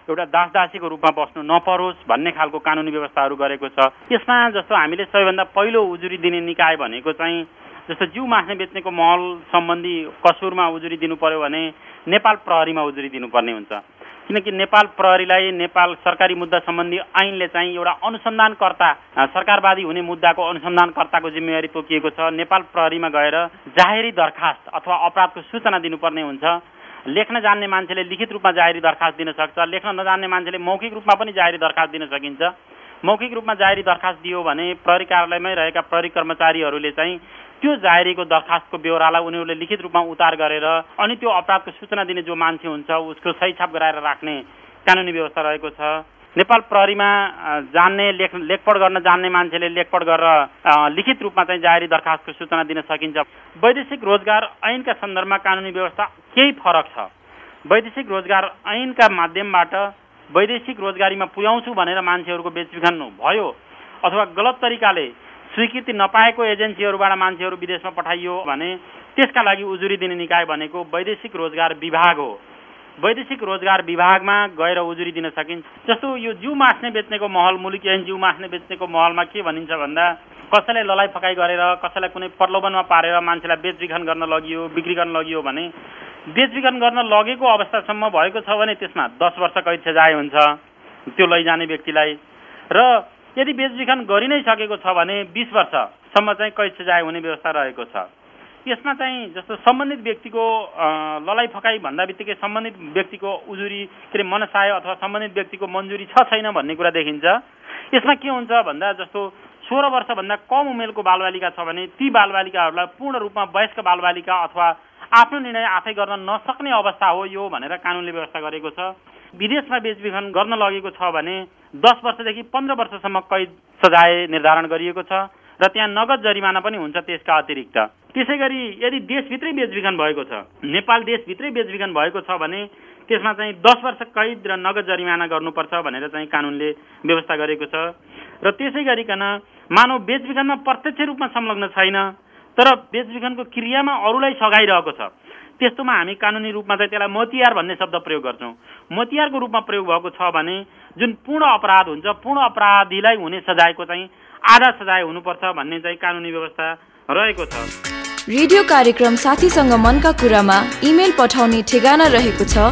एउटा दासदासीको रूपमा बस्नु नपरोस् भन्ने खालको कानुनी व्यवस्थाहरू गरेको छ। यसमा जस्तो हामीले सबैभन्दा पहिलो उजुरी दिने निकाय भनेको चाहिँ जस्तो जिउ मास्ने बेच्नेको महल सम्बन्धी कसुरमा उजुरी दिनु पर्यो भने नेपाल प्रहरीमा उजुरी दिनुपर्ने हुन्छ, किनकि नेपाल प्रहरीलाई नेपाल सरकारी मुद्दा सम्बन्धी ऐनले चाहिँ एउटा अनुसन्धानकर्ता, सरकारवादी हुने मुद्दाको अनुसन्धानकर्ताको जिम्मेवारी तोकिएको छ। नेपाल प्रहरीमा गएर जाहेरी दरखास्त अथवा अपराधको सूचना दिनुपर्ने हुन्छ। लेख्न जान्ने मान्छेले लिखित रूपमा जाहेरी दरखास्त दिन सक्छ, लेख्न नजान्ने मान्छेले मौखिक रूपमा पनि जाहेरी दरखास्त दिन सकिन्छ। मौखिक रूपमा जाहेरी दरखास्त दियो भने प्रहरी कार्यालयमै रहेका प्रहरी कर्मचारीहरूले चाहिँ त्यो जाहेरीको दरखास्तको ब्यौरालाई उनीहरूले लिखित रूपमा उतार गरेर अनि त्यो अपराधको सूचना दिने जो मान्छे हुन्छ उसको सही छाप गराएर राख्ने कानुनी व्यवस्था रहेको छ। नेपाल प्रहरीमा जान्ने लेखपढ गर्न जान्ने मान्छेले लेखपढ गरेर लिखित रूपमा चाहिँ जाहेरी दरखास्तको सूचना दिन सकिन्छ। वैदेशिक रोजगार ऐनका सन्दर्भमा कानुनी व्यवस्था केही फरक छ। वैदेशिक रोजगार ऐनका माध्यमबाट वैदेशिक रोजगारीमा पुर्याउँछु भनेर मान्छेहरूको बेचबिखन भयो अथवा गलत तरिकाले स्वीकृति नपाएको एजेन्सीहरूबाट मान्छेहरू विदेशमा पठाइयो भने त्यसका लागि उजुरी दिने निकाय भनेको वैदेशिक रोजगार विभाग हो। वैदेशिक रोजगार विभागमा गएर उजुरी दिन सकिन्छ। जस्तो यो जिउ मास्ने बेच्नेको महल, मुलुकियन जिउ मास्ने बेच्नेको महलमा के भनिन्छ भन्दा कसैलाई ललाइ फकाइ गरेर कसैलाई कुनै प्रलोभनमा पारेर मान्छेलाई बेचबिखन गर्न लगियो, बिक्री गर्न लगियो भने बेचबिखन गर्न लगेको अवस्थासम्म भएको छ भने त्यसमा 10 वर्ष कैद सजाय हुन्छ त्यो लैजाने व्यक्तिलाई, र यदि बेचबिखन गरि नै सकेको छ भने 20 वर्षसम्म चाहिँ कैद सजाय हुने व्यवस्था रहेको छ। यसमा चाहिँ जस्तो सम्बन्धित व्यक्तिको ललाइ फकाइ भन्दा बित्तिकै सम्बन्धित व्यक्तिको उजुरी के अरे मनसाय अथवा सम्बन्धित व्यक्तिको मन्जुरी छ छैन भन्ने कुरा देखिन्छ। यसमा के हुन्छ भन्दा जस्तो 16 वर्षभन्दा कम उमेरको बालबालिका छ भने ती बालबालिकाहरूलाई पूर्ण रूपमा वयस्क बालबालिका अथवा आफ्नो निर्णय आफै गर्न नसक्ने अवस्था हो यो भनेर कानुनले व्यवस्था गरेको छ। विदेशमा बेचबिखन गर्न लगेको छ भने 10 वर्षदेखि 15 वर्षसम्म कैद सजाय निर्धारण गरिएको छ र त्यहाँ नगद जरिमाना पनि हुन्छ त्यसका अतिरिक्त। त्यसैगरी यदि देशभित्रै बेचबिखन भएको छ, नेपाल देशभित्रै बेचबिखन भएको छ भने त्यसमा चाहिँ 10 वर्ष कैद र नगद जरिमाना गर्नुपर्छ भनेर चाहिँ कानुनले व्यवस्था गरेको छ। र त्यसै गरिकन मानव बेचबिखनमा प्रत्यक्ष रूपमा संलग्न छैन तर बेचबिखनको क्रियामा अरूलाई सघाइरहेको छ, त्यस्तोमा हामी कानुनी रूपमा चाहिँ त्यसलाई मोतियार भन्ने शब्द प्रयोग गर्छौँ। मोतियारको रूपमा प्रयोग भएको छ भने जुन पूर्ण अपराध हुन्छ, पूर्ण अपराधीलाई हुने सजायको चाहिँ आधा सजाय हुनुपर्छ भन्ने चाहिँ कानुनी व्यवस्था रहेको छ। रेडियो कार्यक्रम साथीसँग मनका कुरामा इमेल पठाउने ठेगाना रहेको छ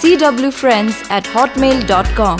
cwfriends@hotmail.com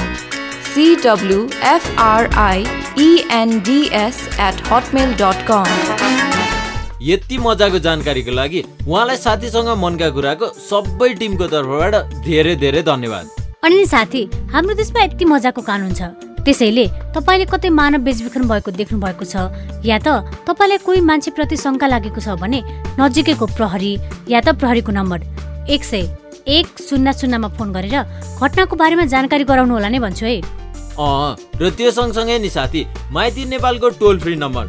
cwfriends@hotmail.com। यति मजाको जानकारीको लागि उहाँलाई साथीसँग मनका कुराको सबै टिमको तर्फबाट धेरै धेरै धन्यवाद। अनि साथी, हाम्रो देशमा यति मजाको कानुन छ, त्यसैले तपाईले कतै मानव बेचबिखन भएको देख्नु भएको छ या त तपाईलाई कोही मान्छेप्रति शंका लागेको छ भने नजिकैको प्रहरी या त प्रहरीको नम्बर 10100 मा फोन गरेर घटनाको बारेमा जानकारी गराउनु होला नै भन्छु है। र त्यो सँगसँगै नि साथी, माइती नेपालको टोल फ्री नम्बर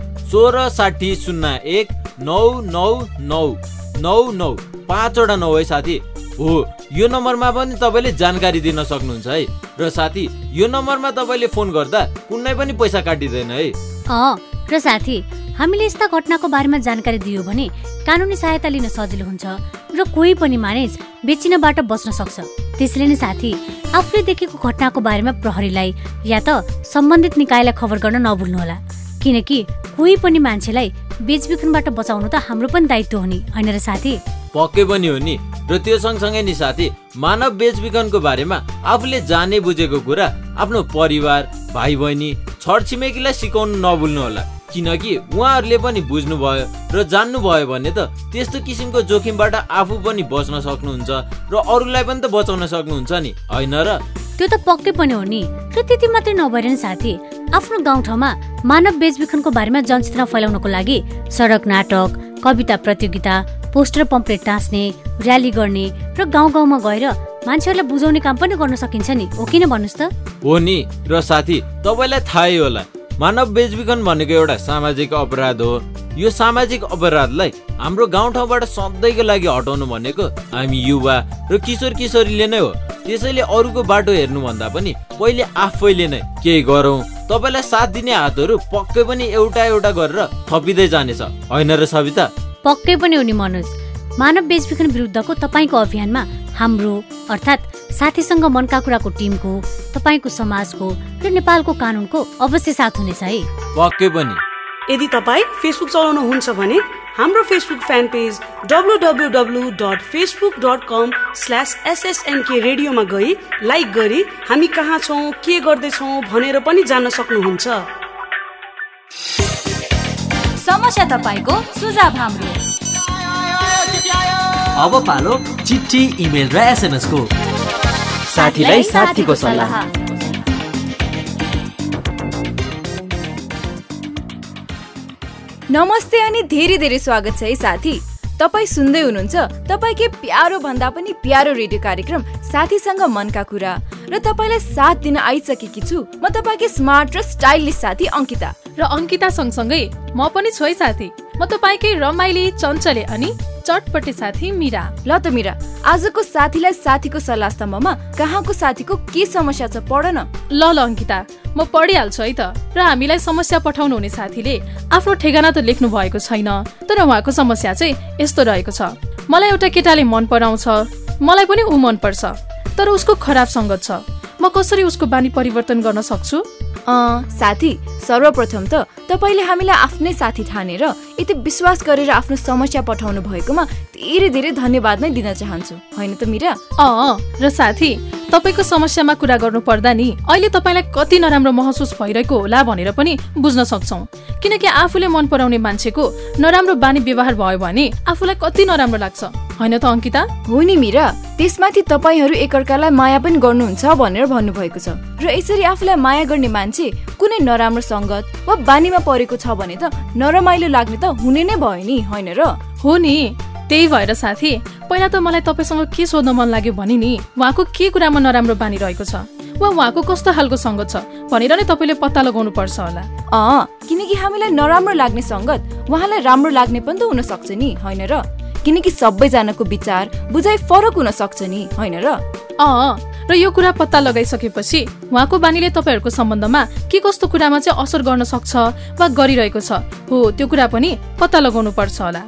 166001999999 5वटा 9 है साथी हो। यो नम्बरमा पनि तपाईले जानकारी दिन सक्नुहुन्छ है। र साथी, यो नम्बरमा तपाईले फोन गर्दा कुनै पनि पैसा काटिदैन है। र साथी, हामीले यस्ता घटनाको बारेमा जानकारी दियो भने कानुनी सहायता लिन सजिलो हुन्छ र कोही पनि मानिस बेचिनबाट बच्न सक्छ। त्यसैले नै साथी, आफूले देखेको घटनाको बारेमा प्रहरीलाई या त सम्बन्धित निकायलाई खबर गर्न नभुल्नुहोला, किनकि कोही पनि मान्छेलाई बेचबिखनबाट बचाउनु त हाम्रो पनि दायित्व हो नि, हैन र साथी? पक्कै पनि हो नि। र त्यो सँगसँगै नि साथी, मानव बेचबिखनको बारेमा आफूले जाने बुझेको कुरा आफ्नो परिवार, भाइ बहिनी, छरछिमेकीलाई सिकाउनु नभुल्नु होला, किनकि उहाँहरूले पनि बुझ्नु भयो र जान्नु भयो भने त त्यस्तो किसिमको जोखिमबाट आफू पनि बच्न सक्नुहुन्छ र अरूलाई पनि त बचाउन सक्नुहुन्छ नि, हैन र? त्यो त पक्कै पनि हो नि। र त्यति मात्रै नभएर नि साथी, आफ्नो गाउँठाउँमा मानव बेचबिखनको बारेमा जनचेतना फैलाउनको लागि सडक नाटक, कविता प्रतियोगिता, पोस्टर पम्पलेट टाँस्ने, र्याली गर्ने र गाउँ गाउँमा गएर मान्छेहरूलाई बुझाउने काम पनि गर्न सकिन्छ नि, हो किन भन्नुहोस् त? हो नि। र साथी, तपाईलाई थाहै होला, मानव बेचबिखन भनेको एउटा सामाजिक अपराध हो। यो सामाजिक अपराधलाई हाम्रो गाउँठाउँबाट सधैँको लागि हटाउनु भनेको हामी युवा र किशोर किशोरीले नै हो। त्यसैले अरूको बाटो हेर्नुभन्दा पनि पहिले आफैले नै केही गरौँ। तपाईलाई साथ दिने हातहरू पक्कै पनि एउटा एउटा गरेर थपिँदै जानेछ, हैन र सविता? पक्कै पनि हो नि मनोज। मानव बेचबिखन विरुद्धको तपाईँको अभियानमा हाम्रो अर्थात् साथीसँग मनका कुराको टिमको, तपाईँको समाजको र नेपालको कानुनको अवश्य साथ हुनेछ है। पक्कै पनि। यदि तपाईँ फेसबुक चलाउनुहुन्छ भने हाम्रो फेसबुक फ्यान पेज www.facebook.com/ssnk रेडियोमा गई लाइक गरी हामी कहाँ छौँ, के गर्दैछौँ भनेर पनि जान्न सक्नुहुन्छ। समस्या तपाईँको, सुझाव हाम्रो। अब पालो चिठी, इमेल र SMS को। साथीलाई साथीको सल्लाह। नमस्ते अनि धेरै धेरै स्वागत छ है साथी। तपाईँ सुन्दै हुनुहुन्छ तपाईँकै प्यारो भन्दा पनि प्यारो रेडियो कार्यक्रम साथीसँग मनका कुरा र तपाईँलाई साथ दिन आइसकेकी छु म तपाईँकै स्मार्ट र स्टाइलिश साथी अङ्किता। र अङ्किता सँगसँगै म पनि छु है साथी। म तपाईँकै रमाइली, चञ्चले अनि चटपटे साथी मिरा। ल त मिरा, आजको साथीलाई साथीको सल्लाह स्तम्भमा कहाँको साथीको के समस्या छ पढ न। ल अङ्किता, म पढिहाल्छु है त। र हामीलाई समस्या पठाउनु हुने साथीले आफ्नो ठेगाना त लेख्नु भएको छैन, तर उहाँको समस्या चाहिँ यस्तो रहेको छ। मलाई एउटा केटाले मन पराउँछ, मलाई पनि ऊ मन पर्छ, तर उसको खराब सङ्गत छ। म कसरी उसको बानी परिवर्तन गर्न सक्छु? साथी, सर्वप्रथम त तपाईँले हामीलाई आफ्नै साथी ठानेर यति विश्वास गरेर आफ्नो समस्या पठाउनु भएकोमा धेरै धेरै धन्यवाद नै दिन चाहन्छु, होइन त मिरा? र साथी, तपाईँको समस्यामा कुरा गर्नु पर्दा नि अहिले तपाईँलाई कति नराम्रो महसुस भइरहेको होला भनेर पनि बुझ्न सक्छौँ। किनकि आफूले मन पराउने मान्छेको नराम्रो बानी व्यवहार भयो भने आफूलाई कति नराम्रो लाग्छ, होइन त अङ्किता? हो नि मिरा, त्यसमाथि तपाईँहरू एकअर्कालाई माया पनि गर्नुहुन्छ भनेर भन्नुभएको छ। र यसरी आफूलाई माया गर्ने मान्छे कुनै नराम्रो सङ्गत वा बानीमा परेको छ भने त नरमाइलो लाग्ने त हुने नै भयो नि, होइन र? हो नि, त्यही भएर साथी, पहिला त मलाई तपाईँसँग के सोध्न मन लाग्यो भने नि उहाँको के कुरामा नराम्रो बानी रहेको छ वा उहाँको कस्तो खालको सङ्गत छ भनेर नै तपाईँले पत्ता लगाउनु पर्छ होला। किनकि हामीलाई नराम्रो लाग्ने सङ्गत उहाँलाई राम्रो लाग्ने पनि त हुन सक्छ नि, होइन र? किनकि सबैजनाको विचार बुझाइ फरक हुन सक्छ नि, होइन र? र यो कुरा पत्ता लगाइसकेपछि उहाँको बानीले तपाईँहरूको सम्बन्धमा के कस्तो कुरामा चाहिँ असर गर्न सक्छ वा गरिरहेको छ, हो त्यो कुरा पनि पत्ता लगाउनु पर्छ होला।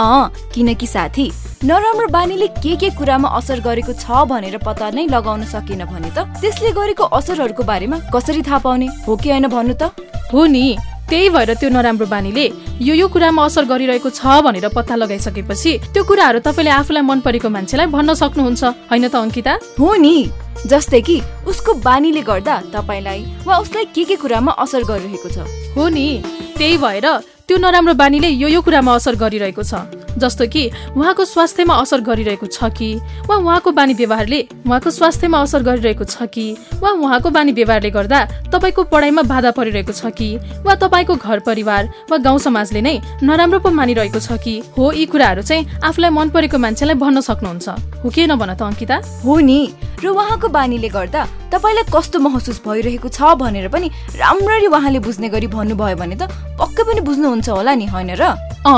किनकि साथी, नराम्रो बानीले के कुरामा असर गरेको छ भनेर पत्ता नै लगाउन सकेन भने त त्यसले गरेको असरहरूको बारेमा कसरी थाहा पाउने हो कि होइन भन्नु त? हो नि, त्यही भएर त्यो नराम्रो बानीले यो कुरामा असर गरिरहेको छ भनेर पत्ता लगाइसकेपछि त्यो कुराहरू तपाईँले आफूलाई मन परेको मान्छेलाई भन्न सक्नुहुन्छ, होइन त अङ्किता? हो नि, जस्तै कि उसको बानीले गर्दा तपाईँलाई वा उसलाई के कुरामा असर गरिरहेको छ। हो नि, त्यही भएर त्यो नराम्रो बानीले यो कुरामा असर गरिरहेको छ, जस्तो कि उहाँको स्वास्थ्यमा असर गरिरहेको छ कि वा उहाँको बानी व्यवहारले उहाँको स्वास्थ्यमा असर गरिरहेको छ कि वा उहाँको बानी व्यवहारले गर्दा तपाईँको पढाइमा बाधा परिरहेको छ कि वा तपाईँको घर परिवार वा गाउँ समाजले नै नराम्रो पो मानिरहेको छ कि, हो यी कुराहरू चाहिँ आफूलाई मन परेको मान्छेलाई भन्न सक्नुहुन्छ, हो कि नभन त अङ्किता? हो नि, र उहाँको बानीले गर्दा तपाईँलाई कस्तो महसुस भइरहेको छ भनेर पनि राम्ररी उहाँले बुझ्ने गरी भन्नुभयो भने त पक्कै पनि बुझ्नुहुन्छ होला नि, होइन र?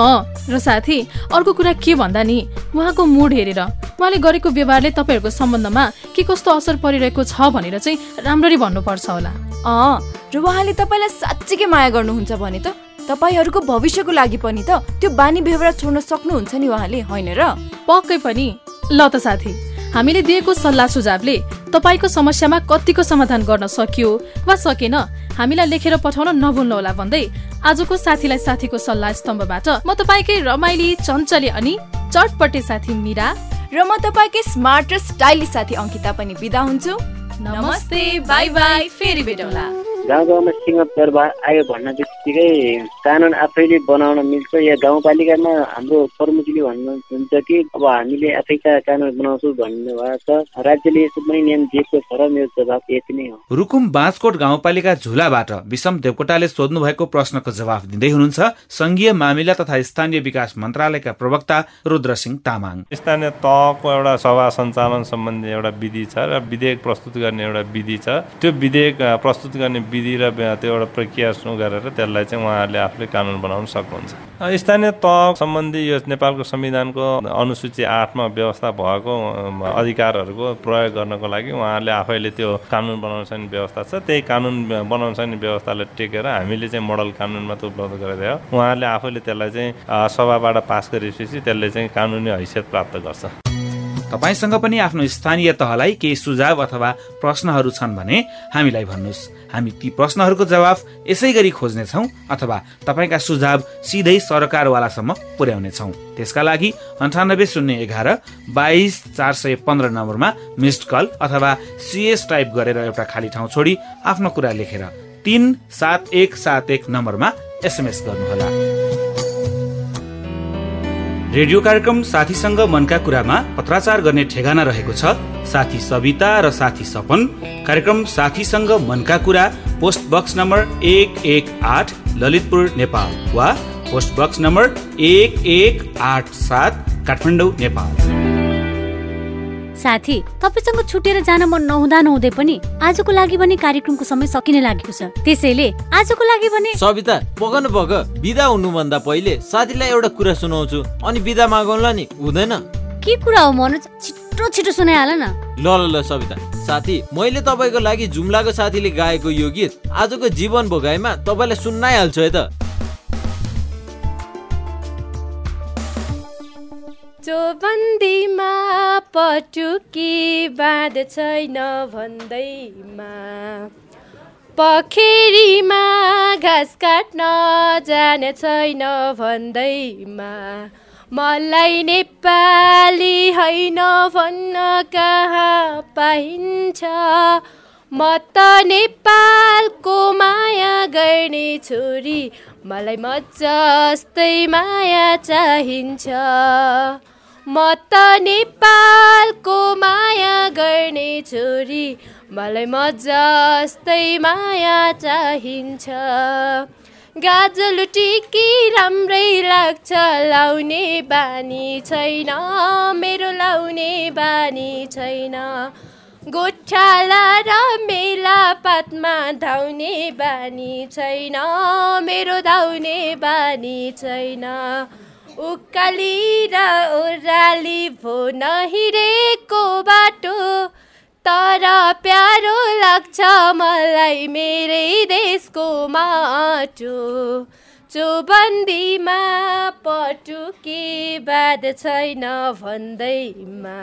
र साथी, अर्को कुरा के भन्दा नि उहाँको मुड हेरेर उहाँले गरेको व्यवहारले तपाईँहरूको सम्बन्धमा के कस्तो असर परिरहेको छ भनेर चाहिँ राम्ररी भन्नुपर्छ होला। र उहाँले तपाईँलाई साँच्चीकै माया गर्नुहुन्छ भने त तपाईँहरूको भविष्यको लागि पनि त त्यो बानी व्यवहार छोड्न सक्नुहुन्छ नि उहाँले, होइन र? पक्कै पनि। ल त साथी, हामीले दिएको सल्लाह सुझावले तपाईँको समस्यामा कतिको समाधान गर्न सकियो वा सकेन हामीलाई लेखेर पठाउन नभुल्नु होला भन्दै आजको साथीलाई साथीको सल्लाह स्तम्भबाट म तपाईँकै रमाइली, चञ्चले अनि चटपटे साथी मिरा र म तपाईँकै स्मार्ट र स्टाइलिश साथी अङ्किता पनि बिदा हुन्छु। नमस्ते, बाई बाई, फेरि भेटौँला। गाउँ गाउँमा सिंहदरबार आयो भन्न बित्तिकै कानुन आफैले बनाउन मिल्छ या गाउँपालिकामा हाम्रो प्रमुखले भन्नुहुन्छ कि अब हामीले आफैका कानुन बनाउँछौँ भन्नुभएको छ। राज्यले यसो पनि नियम दिएको छ र मेरो जवाब यति नै हो। रुकुम बाँसकोट गाउँपालिका झुलाबाट विषम देवकोटाले सोध्नु भएको प्रश्नको जवाफ दिँदै हुनुहुन्छ संघीय मामिला तथा स्थानीय विकास मन्त्रालयका प्रवक्ता रुद्रसिंह तामाङ। स्थानीय तहको एउटा सभा सञ्चालन सम्बन्धी एउटा विधि छ र विधेयक प्रस्तुत गर्ने एउटा विधि छ। त्यो विधेयक प्रस्तुत गर्ने विधि र त्यो एउटा प्रक्रिया सुरु गरेर त्यसलाई त्यसलाई चाहिँ उहाँहरूले आफूले कानुन बनाउन सक्नुहुन्छ। स्थानीय तह सम्बन्धी यो नेपालको संविधानको अनुसूची 8 मा व्यवस्था भएको अधिकारहरूको प्रयोग गर्नको लागि उहाँहरूले आफैले त्यो कानुन बनाउन सक्ने व्यवस्था छ। त्यही कानुन बनाउन सक्ने व्यवस्थालाई टेकेर हामीले चाहिँ मोडल कानुनमा त उपलब्ध गराइदियो। उहाँहरूले आफैले त्यसलाई चाहिँ सभाबाट पास गरेपछि त्यसले चाहिँ कानुनी हैसियत प्राप्त गर्छ। तपाईसँग पनि आफ्नो स्थानीय तहलाई केही सुझाव अथवा प्रश्नहरू छन् भने हामीलाई भन्नुहोस्। हामी ती प्रश्नहरूको जवाफ यसै गरी खोज्नेछौँ अथवा तपाईँका सुझाव सिधै सरकारवालासम्म पुर्याउनेछौँ। त्यसका लागि 9801 22 415 नम्बरमा मिस्ड कल अथवा CS टाइप गरेर एउटा खाली ठाउँ छोडी आफ्नो कुरा लेखेर 37171 नम्बरमा SMS गर्नुहोला। रेडियो कार्यक्रम साथीसँग मनका कुरामा पत्राचार गर्ने ठेगाना रहेको छ साथी सविता र साथी सपन। कार्यक्रम साथीसँग मनका कुरा post box number 118 Lalitpur Nepal वा post box number 1187 Kathmandu Nepal. साथी, तपाईसँग छुटेर जान मन नहुँदै पनि आजको लागि भने कार्यक्रमको समय सकिने लागेको छ। त्यसैले आजको लागि भने सविता पग बिदा हुनुभन्दा पहिले साथीलाई एउटा कुरा सुनाउँछु अनि बिदा मागौँला नि, हुँदैन? के कुरा हो मनोज, छिटो सुनाइहाल न। ल सविता, साथी मैले तपाईँको लागि जुम्लाको साथीले गाएको यो गीत आजको जीवन भोगाइमा तपाईँलाई सुनाइहाल्छु है त। चौबन्दीमा पटुकी बाँध छैन भन्दैमा, पखेरीमा घाँस काट्न जाने छैन भन्दैमा, मलाई नेपाली होइन भन्न कहाँ पाइन्छ, म त नेपालको माया गर्ने छोरी, मलाई म जस्तै माया चाहिन्छ, म त नेपालको माया गर्ने छोरी, मलाई म जस्तै माया चाहिन्छ। गाजल टिकी राम्रै लाग्छ, लाउने बानी छैन मेरो, लाउने बानी छैन, गोठाला र मेला पातमा धाउने बानी छैन मेरो, धाउने बानी छैन, उकाली र ओह्राली भो नहिँडेको बाटो, तर प्यारो लाग्छ मलाई मेरै देशको माटो, चौबन्दीमा पटुकी बाँध छैन भन्दैमा,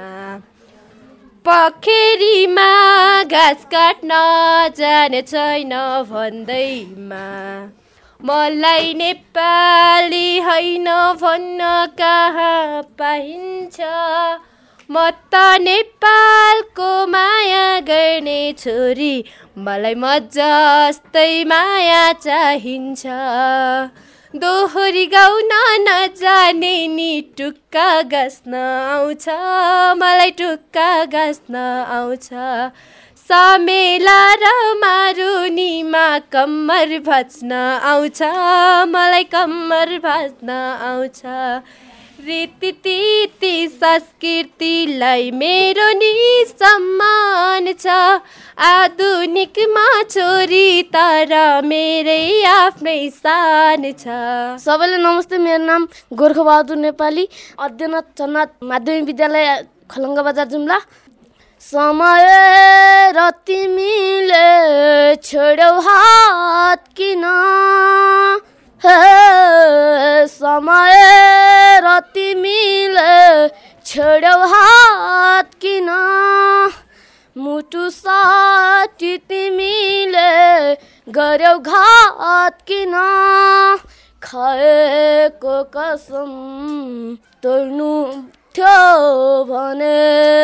पखेरीमा घाँस काट्न जाने छैन भन्दैमा, मलाई नेपाली होइन भन्न कहाँ पाइन्छ, म त नेपालको माया गर्ने छोरी, मलाई म जस्तै माया चाहिन्छ, दोहोरी गाउन नजाने नि टुक्का गाँस्न आउँछ, मलाई टुक्का गाँस्न आउँछ, समेला र मारुनीमा कम्मर भाँच्न आउँछ, मलाई कम्मर भाँच्न आउँछ, रीतिथिति संस्कृतिलाई मेरो नि सम्मान छ, आधुनिकमा छोरी तर मेरै आफ्नै शान छ। सबैलाई नमस्ते, मेरो नाम गोर्खबहादुर नेपाली, अध्ययनरत चन्नाथ माध्यमिक विद्यालय खलङ्गा बजार जुम्ला। समय र तिमीले छोड्यौ हात किन, समय र तिमीले छोड्यौ हात किन, मुटु साटी तिमीले गर्यौ घात किन, खाएको कसम तोड्नु थियो भने,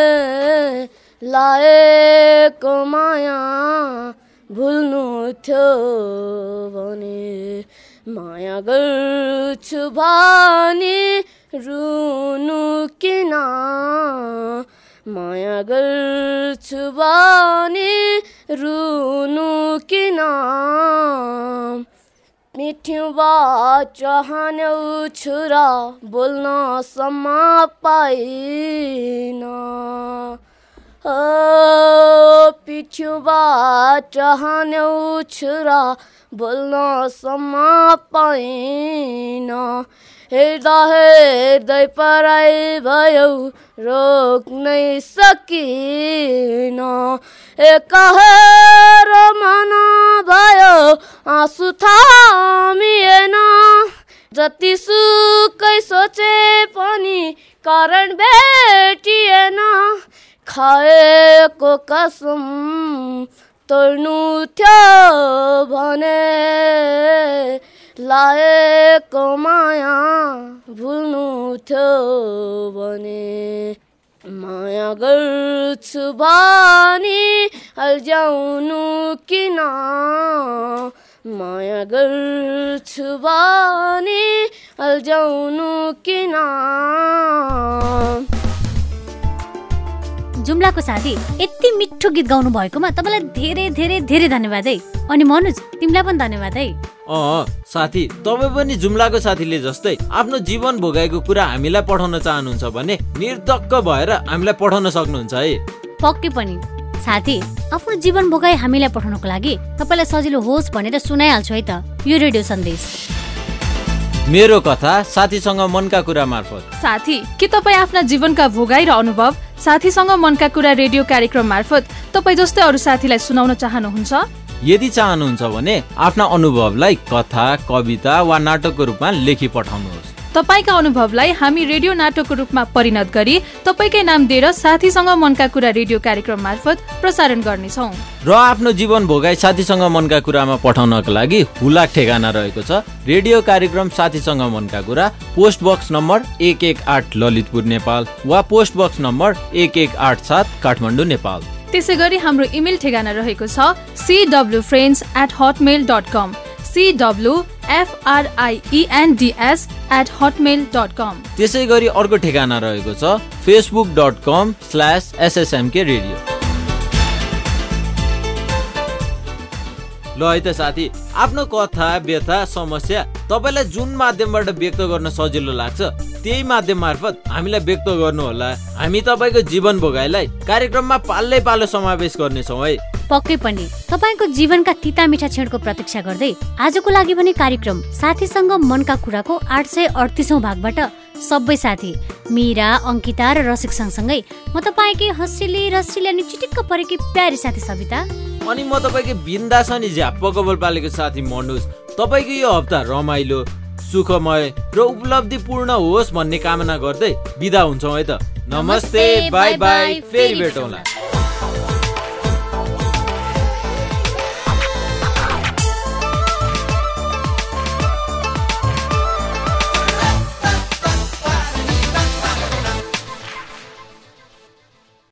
लाएको माया भुल्नु थियो भने, माया गर्छु भने रुनु किन, माया गर्छु भने रुनु किन, मिठ्यौ चाहन्यौ छुरा बोल्न सम्म पाइन, पिठ छेउबाट हान्यौछु र बोल्न सम्म पाइन हेर्दा हेर्दै पराई भयो रोक्नै सकिन एकाहेर मन भयो आँसु थामिएन जति सुकै सोचे पनि कारण भेटिएन खाएको कसम तोड्नु थियो भने लाएको माया भुल्नु थियो भने माया गर्छु भनी अल्झाउनु किन माया गर्छु भनी अल्झाउनु किन जुम्लाको साथी यति मिठो गीत गाउनु भएकोमा तपाईँलाई धेरै धेरै धेरै धन्यवाद है। अनि मनोज तिमीलाई पनि धन्यवाद है। साथी तपाईँ पनि जुम्लाको साथीले जस्तै आफ्नो जीवन भोगाएको कुरा हामीलाई पठाउन चाहनुहुन्छ भने निर्धक्क भएर हामीलाई पठाउन सक्नुहुन्छ है। पक्कै पनि साथी आफ्नो जीवन भोगाई हामीलाई पठाउनको लागि तपाईँलाई सजिलो होस् भनेर सुनाइहाल्छु है त यो रेडियो सन्देश। मेरो कथा साथीसँग मनका कुरा मार्फत। साथी के तपाईँ आफ्ना जीवनका भोगाई र अनुभव साथीसँग मनका कुरा रेडियो कार्यक्रम मार्फत तपाईँ जस्तै अरू साथीलाई सुनाउन चाहनुहुन्छ? यदि चाहनुहुन्छ भने आफ्ना अनुभवलाई कथा कविता वा नाटकको रूपमा लेखी पठाउनुहोस्। तपाईका अनुभवलाई हामी रेडियो नाटकको रूपमा परिणत गरी तपाईकै नाम दिएर साथीसँग मनका कुरा रेडियो कार्यक्रम मार्फत प्रसारण गर्नेछौँ। र आफ्नो जीवन भोगाई साथीसँग मनका कुरामा पठाउनका लागि हुलाक ठेगाना रहेको छ। रेडियो कार्यक्रम साथीसँग मनका कुरा, post box number 118 Lalitpur Nepal वा post box number 1187 Kathmandu Nepal. त्यसै गरी हाम्रो इमेल ठेगाना रहेको छ cwfriends@hotmail.com cwfriends@hotmail.com। त्यसै गरी अर्को ठेगाना रहेको छ facebook.com/ssmk radio। ल है त साथी आफ्नो कथा व्यथा समस्या तपाईलाई जुन माध्यमबाट व्यक्त गर्न सजिलो लाग्छ त्यही माध्यम मार्फत हामीलाई व्यक्त गर्नु होला। हामी तपाईको जीवन भोगाइलाई कार्यक्रममा पालै पालो समावेश गर्नेछौँ है। पक्कै पनि तपाईको जीवनका तिता मिठा क्षणको प्रतीक्षा गर्दै आजको लागि पनि कार्यक्रम साथीसँग मनका कुराको 838औं भागबाट सबै साथी मीरा, अंकिता र रसिक सँगसँगै म तपाईकै हँसिली रसिली अनि चिटिक्क परेकी प्यारी साथी सविता अनि म तपाईकै बिन्दास अनि झ्याप्प कपाल पालेको साथी मनोज तपाईको यो हप्ता रमाइलो सुखमय र उपलब्धिपूर्ण होस् भन्ने कामना गर्दै बिदा हुन्छौँ है त। नमस्ते, बाई बाई, फेरि भेटौँला।